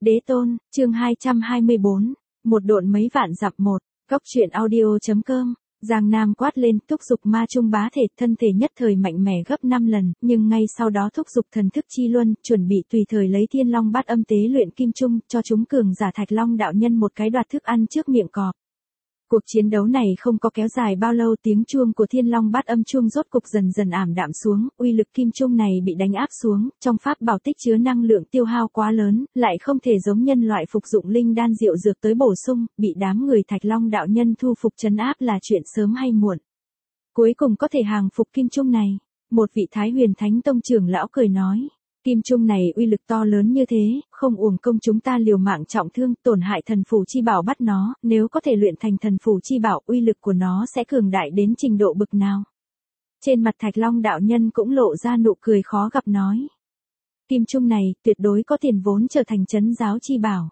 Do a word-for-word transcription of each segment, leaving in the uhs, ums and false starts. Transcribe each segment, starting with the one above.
Đế tôn, chương hai trăm hai mươi bốn, một độn mấy vạn dặm một, Cốc truyện audio.com, Giang Nam quát lên thúc giục ma trung bá thể, thân thể nhất thời mạnh mẽ gấp năm lần, nhưng ngay sau đó thúc giục thần thức chi luân, chuẩn bị tùy thời lấy thiên long bát âm tế luyện kim trung, cho chúng cường giả Thạch Long đạo nhân một cái đoạt thức ăn trước miệng cọp. Cuộc chiến đấu này không có kéo dài bao lâu, tiếng chuông của thiên long bát âm chuông rốt cục dần dần ảm đạm xuống, uy lực kim trung này bị đánh áp xuống, trong pháp bảo tích chứa năng lượng tiêu hao quá lớn, lại không thể giống nhân loại phục dụng linh đan diệu dược tới bổ sung, bị đám người Thạch Long đạo nhân thu phục trấn áp là chuyện sớm hay muộn. Cuối cùng có thể hàng phục kim trung này, một vị Thái Huyền Thánh Tông trưởng lão cười nói. Kim trung này uy lực to lớn như thế, không uổng công chúng ta liều mạng trọng thương, tổn hại thần phù chi bảo bắt nó, nếu có thể luyện thành thần phù chi bảo, uy lực của nó sẽ cường đại đến trình độ bực nào. Trên mặt Thạch Long đạo nhân cũng lộ ra nụ cười khó gặp nói. Kim trung này, tuyệt đối có tiền vốn trở thành trấn giáo chi bảo.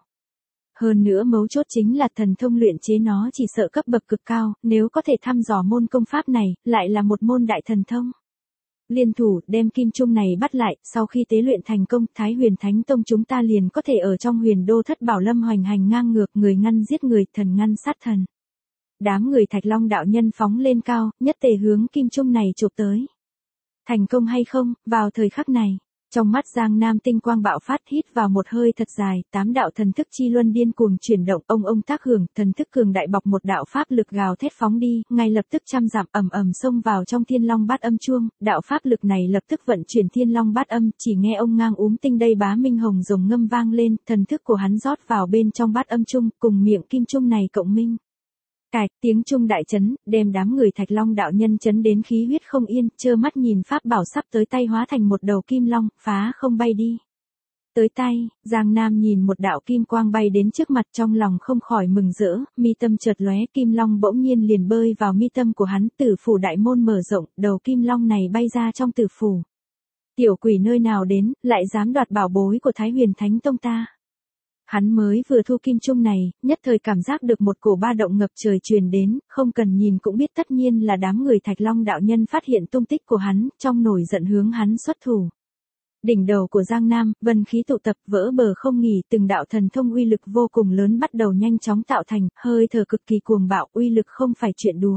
Hơn nữa mấu chốt chính là thần thông luyện chế nó chỉ sợ cấp bậc cực cao, nếu có thể thăm dò môn công pháp này, lại là một môn đại thần thông. Liên thủ đem kim trung này bắt lại, sau khi tế luyện thành công, Thái Huyền Thánh Tông chúng ta liền có thể ở trong huyền đô thất bảo lâm hoành hành ngang ngược, người ngăn giết người, thần ngăn sát thần. Đám người Thạch Long đạo nhân phóng lên cao, nhất tề hướng kim trung này chụp tới. Thành công hay không, vào thời khắc này, trong mắt Giang Nam tinh quang bạo phát, hít vào một hơi thật dài, tám đạo thần thức chi luân điên cuồng chuyển động, ông ông tác hưởng, thần thức cường đại bọc một đạo pháp lực gào thét phóng đi, ngay lập tức trăm dặm ầm ầm xông vào trong thiên long bát âm chuông, đạo pháp lực này lập tức vận chuyển thiên long bát âm, chỉ nghe ông ngang úm tinh đây bá minh hồng rồng ngâm vang lên, thần thức của hắn rót vào bên trong bát âm chung, cùng miệng kim chung này cộng minh. Cạch, tiếng trung đại chấn, đem đám người Thạch Long đạo nhân chấn đến khí huyết không yên, trơ mắt nhìn pháp bảo sắp tới tay hóa thành một đầu kim long, phá không bay đi. Tới tay, Giang Nam nhìn một đạo kim quang bay đến trước mặt, trong lòng không khỏi mừng rỡ, mi tâm chợt lóe, kim long bỗng nhiên liền bơi vào mi tâm của hắn, tử phủ đại môn mở rộng, đầu kim long này bay ra trong tử phủ. Tiểu quỷ nơi nào đến, lại dám đoạt bảo bối của Thái Huyền Thánh Tông ta. Hắn mới vừa thu kim trung này, nhất thời cảm giác được một cổ ba động ngập trời truyền đến, không cần nhìn cũng biết tất nhiên là đám người Thạch Long đạo nhân phát hiện tung tích của hắn, trong nổi giận hướng hắn xuất thủ. Đỉnh đầu của Giang Nam, vân khí tụ tập vỡ bờ không nghỉ, từng đạo thần thông uy lực vô cùng lớn bắt đầu nhanh chóng tạo thành, hơi thở cực kỳ cuồng bạo, uy lực không phải chuyện đùa.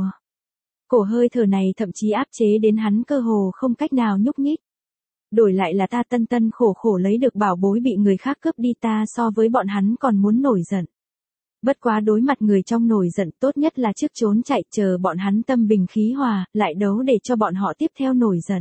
Cổ hơi thở này thậm chí áp chế đến hắn cơ hồ không cách nào nhúc nhích. Đổi lại là ta tân tân khổ khổ lấy được bảo bối bị người khác cướp đi, ta so với bọn hắn còn muốn nổi giận. Bất quá đối mặt người trong nổi giận, tốt nhất là trước trốn chạy, chờ bọn hắn tâm bình khí hòa, lại đấu để cho bọn họ tiếp theo nổi giận.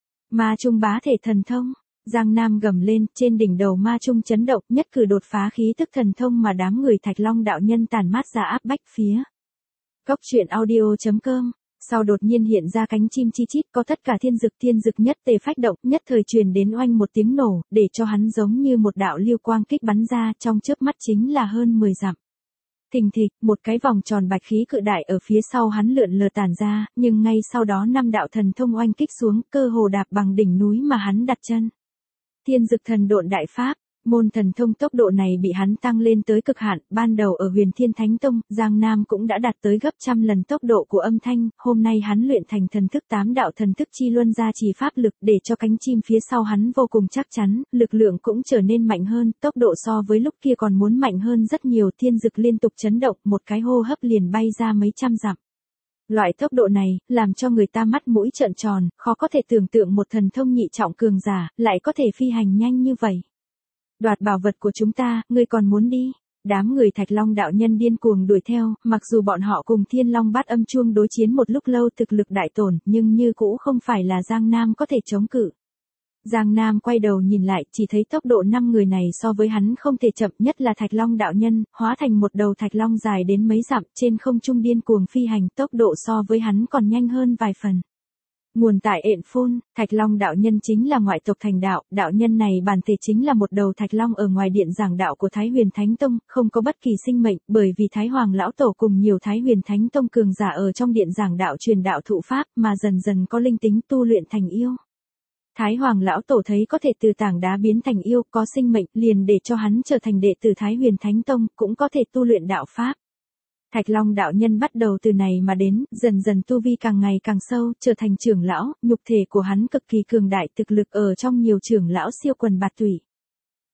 Ma trung bá thể thần thông, Giang Nam gầm lên, trên đỉnh đầu ma trung chấn động, nhất cử đột phá khí tức thần thông mà đám người Thạch Long đạo nhân tàn mát ra áp bách phía. Cốc truyện audio.com. Sau đột nhiên hiện ra cánh chim chi chít, có tất cả thiên dực thiên dực nhất tề phách động, nhất thời truyền đến oanh một tiếng nổ, để cho hắn giống như một đạo lưu quang kích bắn ra, trong chớp mắt chính là hơn mười dặm. Thình thịch, một cái vòng tròn bạch khí cự đại ở phía sau hắn lượn lờ tản ra, nhưng ngay sau đó năm đạo thần thông oanh kích xuống, cơ hồ đạp bằng đỉnh núi mà hắn đặt chân. Thiên dực thần độn đại pháp. Môn thần thông tốc độ này bị hắn tăng lên tới cực hạn, ban đầu ở Huyền Thiên Thánh Tông, Giang Nam cũng đã đạt tới gấp trăm lần tốc độ của âm thanh, hôm nay hắn luyện thành thần thức tám đạo thần thức chi luân gia trì pháp lực để cho cánh chim phía sau hắn vô cùng chắc chắn, lực lượng cũng trở nên mạnh hơn, tốc độ so với lúc kia còn muốn mạnh hơn rất nhiều, thiên dực liên tục chấn động, một cái hô hấp liền bay ra mấy trăm dặm. Loại tốc độ này, làm cho người ta mắt mũi trợn tròn, khó có thể tưởng tượng một thần thông nhị trọng cường giả, lại có thể phi hành nhanh như vậy. Đoạt bảo vật của chúng ta, ngươi còn muốn đi? Đám người Thạch Long đạo nhân điên cuồng đuổi theo, mặc dù bọn họ cùng thiên long bát âm chuông đối chiến một lúc lâu thực lực đại tổn, nhưng như cũ không phải là Giang Nam có thể chống cự. Giang Nam quay đầu nhìn lại, chỉ thấy tốc độ năm người này so với hắn không thể chậm, nhất là Thạch Long đạo nhân, hóa thành một đầu thạch long dài đến mấy dặm, trên không trung điên cuồng phi hành, tốc độ so với hắn còn nhanh hơn vài phần. Nguồn tại ện phun, Thạch Long đạo nhân chính là ngoại tộc thành đạo, đạo nhân này bản thể chính là một đầu thạch long ở ngoài điện giảng đạo của Thái Huyền Thánh Tông, không có bất kỳ sinh mệnh, bởi vì Thái Hoàng lão tổ cùng nhiều Thái Huyền Thánh Tông cường giả ở trong điện giảng đạo truyền đạo thụ pháp, mà dần dần có linh tính tu luyện thành yêu. Thái Hoàng lão tổ thấy có thể từ tảng đá biến thành yêu, có sinh mệnh, liền để cho hắn trở thành đệ tử Thái Huyền Thánh Tông, cũng có thể tu luyện đạo pháp. Thạch Long đạo nhân bắt đầu từ này mà đến, dần dần tu vi càng ngày càng sâu, trở thành trưởng lão, nhục thể của hắn cực kỳ cường đại, thực lực ở trong nhiều trưởng lão siêu quần bạt tủy.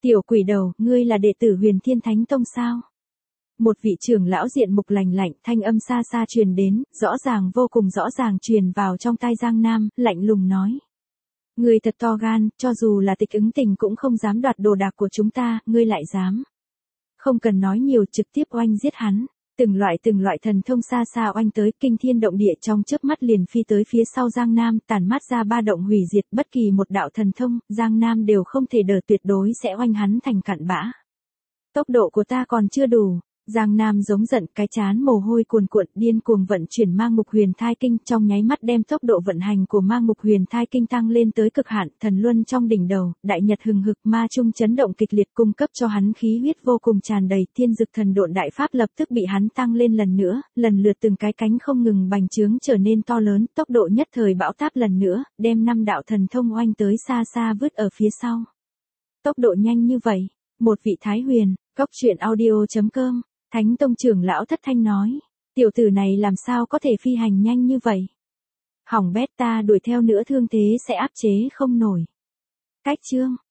Tiểu quỷ đầu, ngươi là đệ tử Huyền Thiên Thánh Tông sao? Một vị trưởng lão diện mục lạnh lạnh, thanh âm xa xa truyền đến, rõ ràng vô cùng rõ ràng truyền vào trong tai Giang Nam, lạnh lùng nói. Ngươi thật to gan, cho dù là Tịch Ứng Tình cũng không dám đoạt đồ đạc của chúng ta, ngươi lại dám. Không cần nói nhiều, trực tiếp oanh giết hắn. Từng loại từng loại thần thông xa xa oanh tới, kinh thiên động địa trong chớp mắt liền phi tới phía sau Giang Nam, tản mát ra ba động hủy diệt, bất kỳ một đạo thần thông, Giang Nam đều không thể đỡ, tuyệt đối sẽ oanh hắn thành cặn bã. Tốc độ của ta còn chưa đủ. Giang Nam giống giận, cái chán mồ hôi cuồn cuộn, điên cuồng vận chuyển Ma Ngục Huyền Thai Kinh, trong nháy mắt đem tốc độ vận hành của Ma Ngục Huyền Thai Kinh tăng lên tới cực hạn, thần luân trong đỉnh đầu, đại nhật hừng hực, ma trung chấn động kịch liệt, cung cấp cho hắn khí huyết vô cùng tràn đầy, thiên dực thần độn đại pháp lập tức bị hắn tăng lên lần nữa, lần lượt từng cái cánh không ngừng bành trướng trở nên to lớn, tốc độ nhất thời bão táp lần nữa, đem năm đạo thần thông oanh tới xa xa vứt ở phía sau. Tốc độ nhanh như vậy, một vị Thái Huyền, Cốc Truyện Audio chấm com. Thánh Tông trưởng lão thất thanh nói, tiểu tử này làm sao có thể phi hành nhanh như vậy? Hỏng bét, ta đuổi theo nữa thương thế sẽ áp chế không nổi. Cách chương